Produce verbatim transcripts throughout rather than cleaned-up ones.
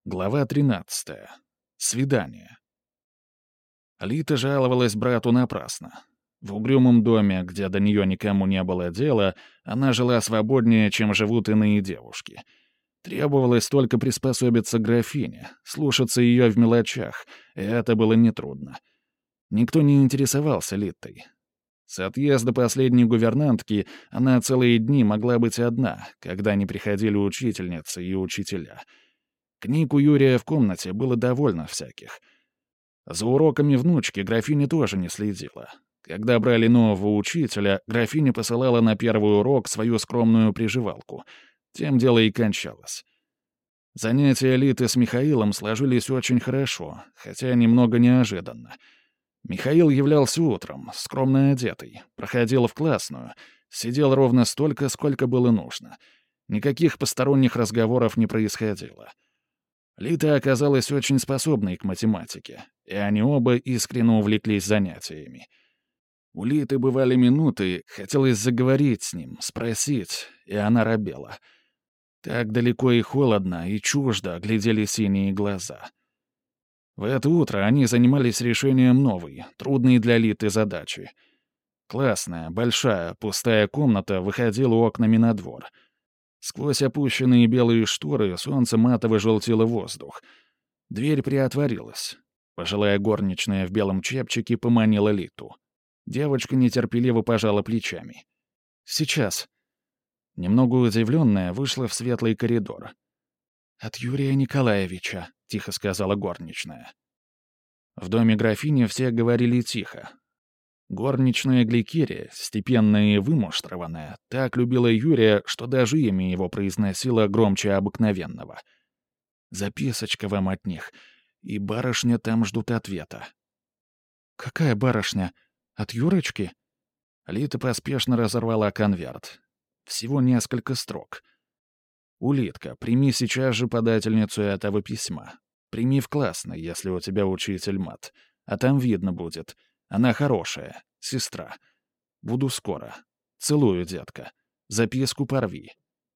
Глава тринадцатая. Свидание. Лита жаловалась брату напрасно. В угрюмом доме, где до нее никому не было дела, она жила свободнее, чем живут иные девушки. Требовалось только приспособиться к графине, слушаться ее в мелочах, и это было нетрудно. Никто не интересовался Литой. С отъезда последней гувернантки она целые дни могла быть одна, когда не приходили учительницы и учителя. Книг у Юрия в комнате было довольно всяких. За уроками внучки графиня тоже не следила. Когда брали нового учителя, графиня посылала на первый урок свою скромную приживалку. Тем дело и кончалось. Занятия Литы с Михаилом сложились очень хорошо, хотя немного неожиданно. Михаил являлся утром, скромно одетый, проходил в классную, сидел ровно столько, сколько было нужно. Никаких посторонних разговоров не происходило. Лита оказалась очень способной к математике, и они оба искренне увлеклись занятиями. У Литы бывали минуты, хотелось заговорить с ним, спросить, и она робела. Так далеко и холодно, и чуждо глядели синие глаза. В это утро они занимались решением новой, трудной для Литы задачи. Классная, большая, пустая комната выходила окнами на двор. Сквозь опущенные белые шторы солнце матово желтило воздух. Дверь приотворилась. Пожилая горничная в белом чепчике поманила Литу. Девочка нетерпеливо пожала плечами. «Сейчас». Немного удивленная, вышла в светлый коридор. «От Юрия Николаевича», — тихо сказала горничная. В доме графини все говорили тихо. Горничная Гликерия, степенная и вымуштрованная, так любила Юрия, что даже имя его произносила громче обыкновенного. «Записочка вам от них, и барышня там ждут ответа». «Какая барышня? От Юрочки?» Лита поспешно разорвала конверт. Всего несколько строк. «Улитка, прими сейчас же подательницу этого письма. Прими в классной, если у тебя учитель мат. А там видно будет. Она хорошая, сестра. Буду скоро. Целую, детка. Записку порви».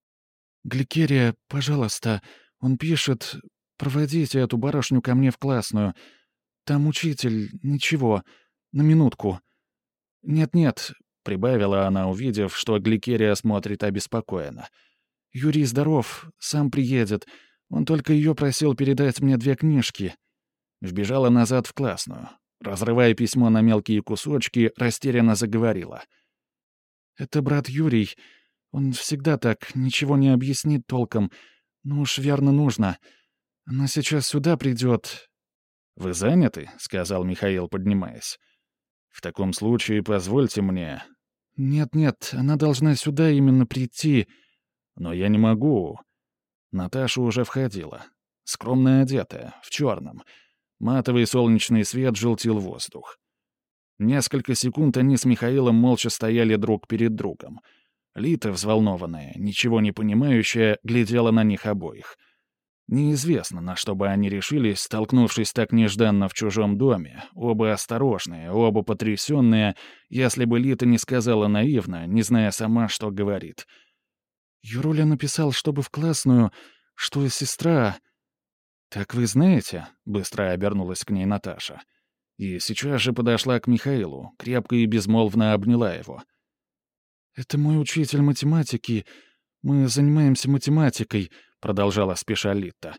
«Гликерия, пожалуйста, он пишет, проводите эту барышню ко мне в классную. Там учитель, ничего, на минутку. Нет-нет», — прибавила она, увидев, что Гликерия смотрит обеспокоенно. «Юрий здоров, сам приедет. Он только ее просил передать мне две книжки». Вбежала назад в классную. Разрывая письмо на мелкие кусочки, растерянно заговорила. «Это брат Юрий. Он всегда так, ничего не объяснит толком. Ну уж верно нужно. Она сейчас сюда придет». «Вы заняты?» — сказал Михаил, поднимаясь. «В таком случае позвольте мне...» «Нет-нет, она должна сюда именно прийти». «Но я не могу...» Наташа уже входила. Скромно одетая, в черном. Матовый солнечный свет желтил воздух. Несколько секунд они с Михаилом молча стояли друг перед другом. Лита, взволнованная, ничего не понимающая, глядела на них обоих. Неизвестно, на что бы они решились, столкнувшись так нежданно в чужом доме, оба осторожные, оба потрясенные, если бы Лита не сказала наивно, не зная сама, что говорит. «Юруля написал, чтобы в классную, что сестра...» «Так вы знаете?» — быстро обернулась к ней Наташа. И сейчас же подошла к Михаилу, крепко и безмолвно обняла его. «Это мой учитель математики. Мы занимаемся математикой», — продолжала спеша Лита.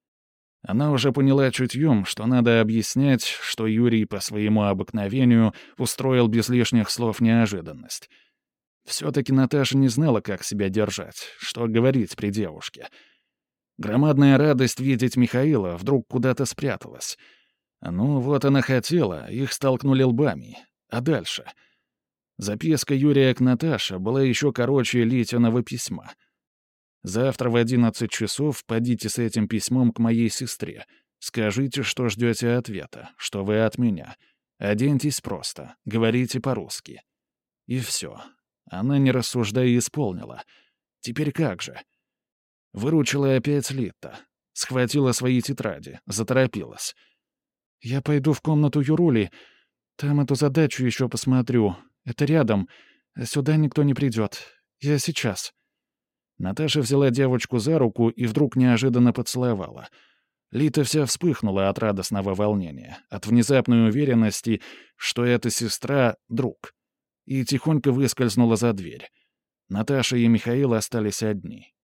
Она уже поняла чутьем, что надо объяснять, что Юрий по своему обыкновению устроил без лишних слов неожиданность. Все-таки Наташа не знала, как себя держать, что говорить при девушке. Громадная радость видеть Михаила вдруг куда-то спряталась. Ну, вот она хотела, их столкнули лбами. А дальше? Записка Юрия к Наташе была еще короче Литиного письма. «Завтра в одиннадцать часов подите с этим письмом к моей сестре. Скажите, что ждете ответа, что вы от меня. Оденьтесь просто, говорите по-русски». И все. Она, не рассуждая, исполнила. Теперь как же? Выручила опять Лита. Схватила свои тетради, заторопилась. «Я пойду в комнату Юрули. Там эту задачу еще посмотрю. Это рядом. Сюда никто не придет. Я сейчас». Наташа взяла девочку за руку и вдруг неожиданно поцеловала. Лита вся вспыхнула от радостного волнения, от внезапной уверенности, что эта сестра — друг, и тихонько выскользнула за дверь. Наташа и Михаил остались одни.